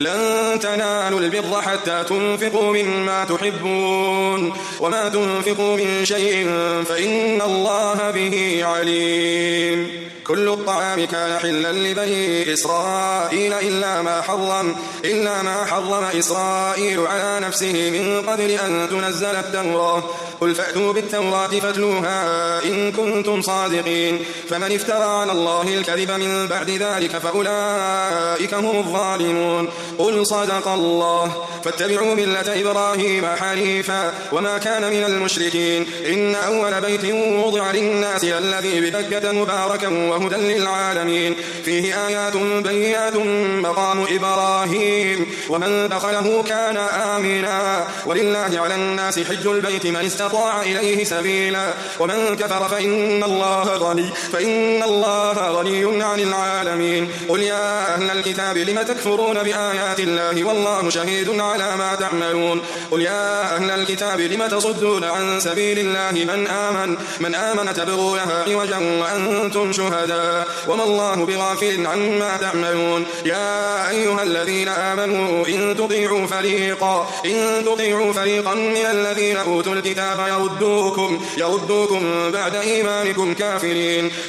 لن تنالوا البر حتى تنفقوا مما تحبون وما تنفقوا من شيء فإن الله به عليم. كل الطعام كان حلا لبني إسرائيل إلا ما حرم إسرائيل على نفسه من قبل أن تنزل التوراة. قل فأتوا بالتوراة فاتلوها إن كنتم صادقين. فمن افترى على الله الكذب من بعد ذلك فأولئك هم الظالمون. قل صدق الله. فاتبعوا ملة إبراهيم حنيفا وما كان من المشركين. إن أول بيت وضع للناس الذي ببكة مباركا وهدى للعالمين فيه آيات بينات مقام إبراهيم ومن دخله كان آمنا ولله على الناس حج البيت من استطاع إليه سبيلا ومن كفر فإن الله غني عن العالمين. قل يا أهل الكتاب لم تكفرون بآيات الله والله شهيد على ما تعملون. قل يا أهل الكتاب لم تصدون عن سبيل الله من آمن تبغونها عوجا وأنتم شهداء وما الله بغافل عما تعملون. يا أيها الذين آمنوا إن تطيعوا فريقا من الذين أوتوا الكتاب يردوكم بعد إيمانكم كافرين.